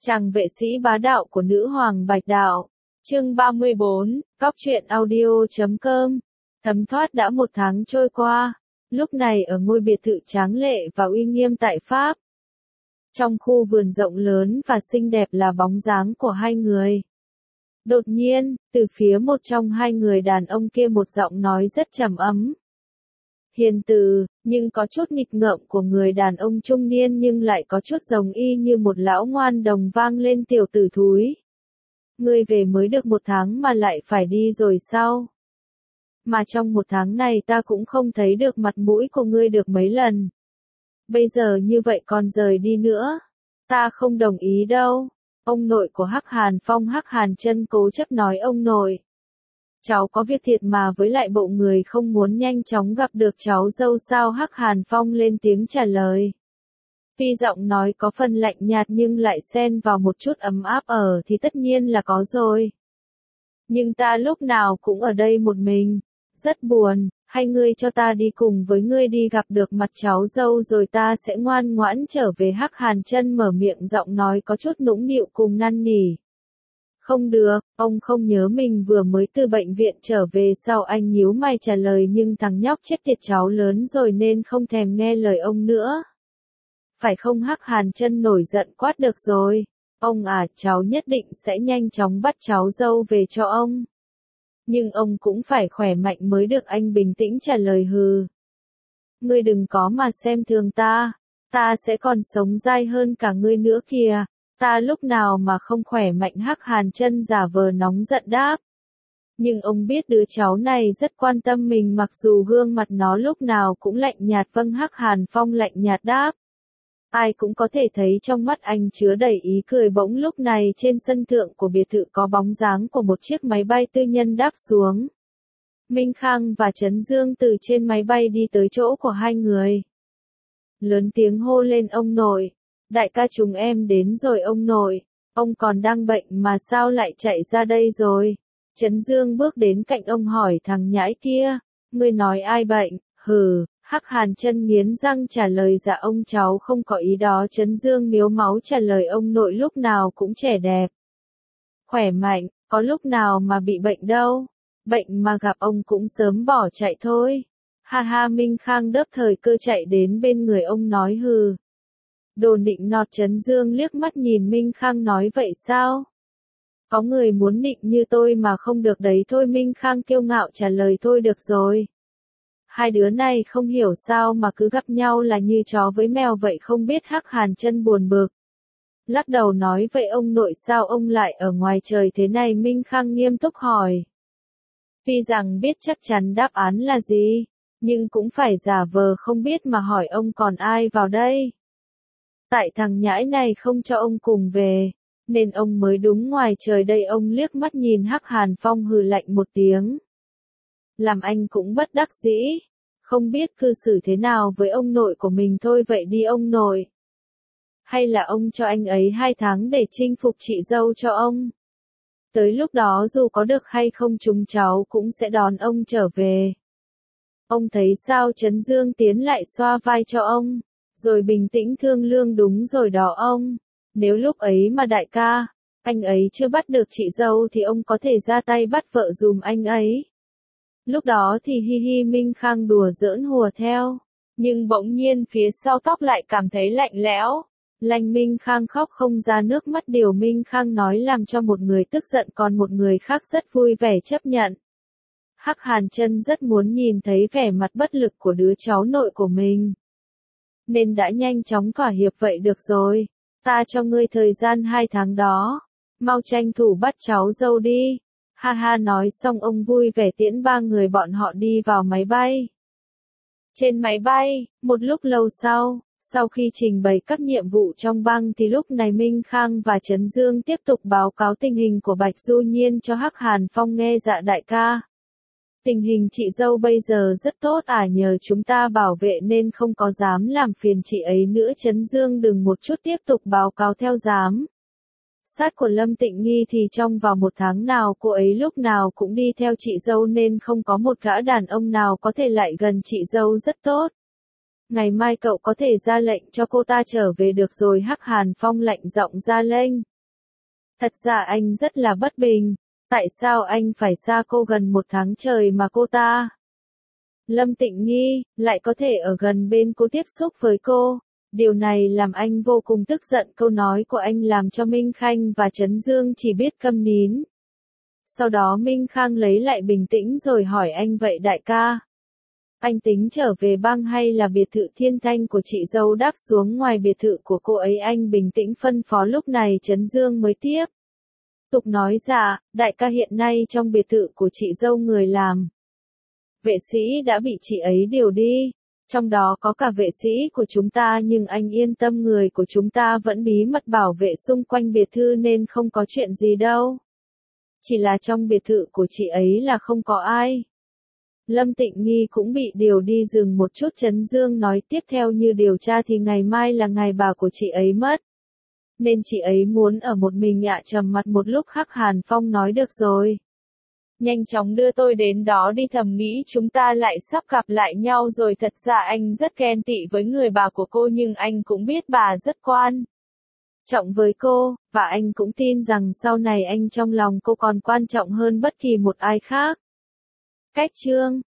Chàng vệ sĩ bá đạo của nữ hoàng Bạch Đạo. Chương 34, Cóc truyện audio.com. Thấm thoát đã 1 tháng trôi qua, lúc này ở ngôi biệt thự tráng lệ và uy nghiêm tại Pháp. Trong khu vườn rộng lớn và xinh đẹp là bóng dáng của 2 người. Đột nhiên, từ phía một trong 2 người đàn ông kia một giọng nói rất trầm ấm. Hiền từ, nhưng có chút nghịch ngợm của người đàn ông trung niên nhưng lại có chút giống y như một lão ngoan đồng vang lên tiểu tử thúi. Ngươi về mới được 1 tháng mà lại phải đi rồi sao? Mà trong 1 tháng này ta cũng không thấy được mặt mũi của ngươi được mấy lần. Bây giờ như vậy còn rời đi nữa. Ta không đồng ý đâu. Ông nội của Hắc Hàn Phong Hắc Hàn Chân cố chấp nói ông nội. Cháu có việc thiệt mà với lại bộ người không muốn nhanh chóng gặp được cháu dâu sao Hắc Hàn Phong lên tiếng trả lời. Tuy giọng nói có phần lạnh nhạt nhưng lại xen vào một chút ấm áp thì tất nhiên là có rồi. Nhưng ta lúc nào cũng ở đây một mình, rất buồn, hay ngươi cho ta đi cùng với ngươi đi gặp được mặt cháu dâu rồi ta sẽ ngoan ngoãn trở về Hắc Hàn Chân mở miệng giọng nói có chút nũng nịu cùng năn nỉ. Không được, ông không nhớ mình vừa mới từ bệnh viện trở về sao anh nhíu mày trả lời nhưng thằng nhóc chết tiệt cháu lớn rồi nên không thèm nghe lời ông nữa. Phải không Hắc Hàn Chân nổi giận quát được rồi. Ông à, cháu nhất định sẽ nhanh chóng bắt cháu dâu về cho ông. Nhưng ông cũng phải khỏe mạnh mới được anh bình tĩnh trả lời hừ. Ngươi đừng có mà xem thường ta sẽ còn sống dai hơn cả ngươi nữa kìa. Ta lúc nào mà không khỏe mạnh Hắc Hàn Chân giả vờ nóng giận đáp. Nhưng ông biết đứa cháu này rất quan tâm mình mặc dù gương mặt nó lúc nào cũng lạnh nhạt vâng Hắc Hàn Phong lạnh nhạt đáp. Ai cũng có thể thấy trong mắt anh chứa đầy ý cười bỗng lúc này trên sân thượng của biệt thự có bóng dáng của một chiếc máy bay tư nhân đáp xuống. Minh Khang và Trấn Dương từ trên máy bay đi tới chỗ của 2 người. Lớn tiếng hô lên ông nội. Đại ca chúng em đến rồi ông nội, ông còn đang bệnh mà sao lại chạy ra đây rồi? Trấn Dương bước đến cạnh ông hỏi thằng nhãi kia, ngươi nói ai bệnh? Hừ, Hắc Hàn Chân nghiến răng trả lời dạ ông cháu không có ý đó. Trấn Dương miếu máu trả lời ông nội lúc nào cũng trẻ đẹp. Khỏe mạnh, có lúc nào mà bị bệnh đâu, bệnh mà gặp ông cũng sớm bỏ chạy thôi. Ha ha Minh Khang đớp thời cơ chạy đến bên người ông nói hừ. Đồ nịnh nọt Trấn Dương liếc mắt nhìn Minh Khang nói vậy sao? Có người muốn nịnh như tôi mà không được đấy thôi Minh Khang kiêu ngạo trả lời thôi được rồi. 2 đứa này không hiểu sao mà cứ gặp nhau là như chó với mèo vậy không biết Hắc Hàn Chân buồn bực. Lắc đầu nói vậy ông nội sao ông lại ở ngoài trời thế này Minh Khang nghiêm túc hỏi. Tuy rằng biết chắc chắn đáp án là gì, nhưng cũng phải giả vờ không biết mà hỏi ông còn ai vào đây. Tại thằng nhãi này không cho ông cùng về, nên ông mới đúng ngoài trời đây ông liếc mắt nhìn Hắc Hàn Phong hừ lạnh một tiếng. Làm anh cũng bất đắc dĩ, không biết cư xử thế nào với ông nội của mình thôi vậy đi ông nội. Hay là ông cho anh ấy 2 tháng để chinh phục chị dâu cho ông. Tới lúc đó dù có được hay không chúng cháu cũng sẽ đón ông trở về. Ông thấy sao Trấn Dương tiến lại xoa vai cho ông. Rồi bình tĩnh thương lương đúng rồi đó ông. Nếu lúc ấy mà đại ca, anh ấy chưa bắt được chị dâu thì ông có thể ra tay bắt vợ dùm anh ấy. Lúc đó thì hi hi Minh Khang đùa giỡn hùa theo. Nhưng bỗng nhiên phía sau tóc lại cảm thấy lạnh lẽo. Lanh Minh Khang khóc không ra nước mắt điều Minh Khang nói làm cho một người tức giận còn một người khác rất vui vẻ chấp nhận. Hắc Hàn Chân rất muốn nhìn thấy vẻ mặt bất lực của đứa cháu nội của mình. Nên đã nhanh chóng thỏa hiệp vậy được rồi, ta cho ngươi thời gian 2 tháng đó, mau tranh thủ bắt cháu dâu đi. Ha ha nói xong ông vui vẻ tiễn 3 người bọn họ đi vào máy bay. Trên máy bay, một lúc lâu sau khi trình bày các nhiệm vụ trong băng thì lúc này Minh Khang và Trấn Dương tiếp tục báo cáo tình hình của Bạch Du Nhiên cho Hắc Hàn Phong nghe dạ đại ca. Tình hình chị dâu bây giờ rất tốt nhờ chúng ta bảo vệ nên không có dám làm phiền chị ấy nữa Trấn Dương đừng một chút tiếp tục báo cáo theo dám. Sát của Lâm Tịnh Nghi thì trong vào 1 tháng nào cô ấy lúc nào cũng đi theo chị dâu nên không có một gã đàn ông nào có thể lại gần chị dâu rất tốt. Ngày mai cậu có thể ra lệnh cho cô ta trở về được rồi Hắc Hàn Phong lạnh giọng ra lệnh. Thật ra anh rất là bất bình. Tại sao anh phải xa cô gần 1 tháng trời mà cô ta, Lâm Tịnh Nghi, lại có thể ở gần bên cô tiếp xúc với cô? Điều này làm anh vô cùng tức giận. Câu nói của anh làm cho Minh Khanh và Trấn Dương chỉ biết câm nín. Sau đó Minh Khang lấy lại bình tĩnh rồi hỏi anh, vậy đại ca, anh tính trở về bang hay là biệt thự Thiên Thanh của chị dâu? Đáp xuống ngoài biệt thự của cô ấy, anh bình tĩnh phân phó. Lúc này Trấn Dương mới tiếp tục nói, dạ, đại ca, hiện nay trong biệt thự của chị dâu người làm vệ sĩ đã bị chị ấy điều đi. Trong đó có cả vệ sĩ của chúng ta, nhưng anh yên tâm, người của chúng ta vẫn bí mật bảo vệ xung quanh biệt thự nên không có chuyện gì đâu. Chỉ là trong biệt thự của chị ấy là không có ai. Lâm Tịnh Nghi cũng bị điều đi. Dừng một chút, Trấn Dương nói tiếp, theo như điều tra thì ngày mai là ngày bà của chị ấy mất. Nên chị ấy muốn ở một mình ạ. Trầm mặt một lúc, Hắc Hàn Phong nói, được rồi, nhanh chóng đưa tôi đến đó đi. Thầm nghĩ chúng ta lại sắp gặp lại nhau rồi. Thật ra anh rất ghen tị với người bà của cô, nhưng anh cũng biết bà rất quan trọng với cô, và anh cũng tin rằng sau này anh trong lòng cô còn quan trọng hơn bất kỳ một ai khác. Cách chương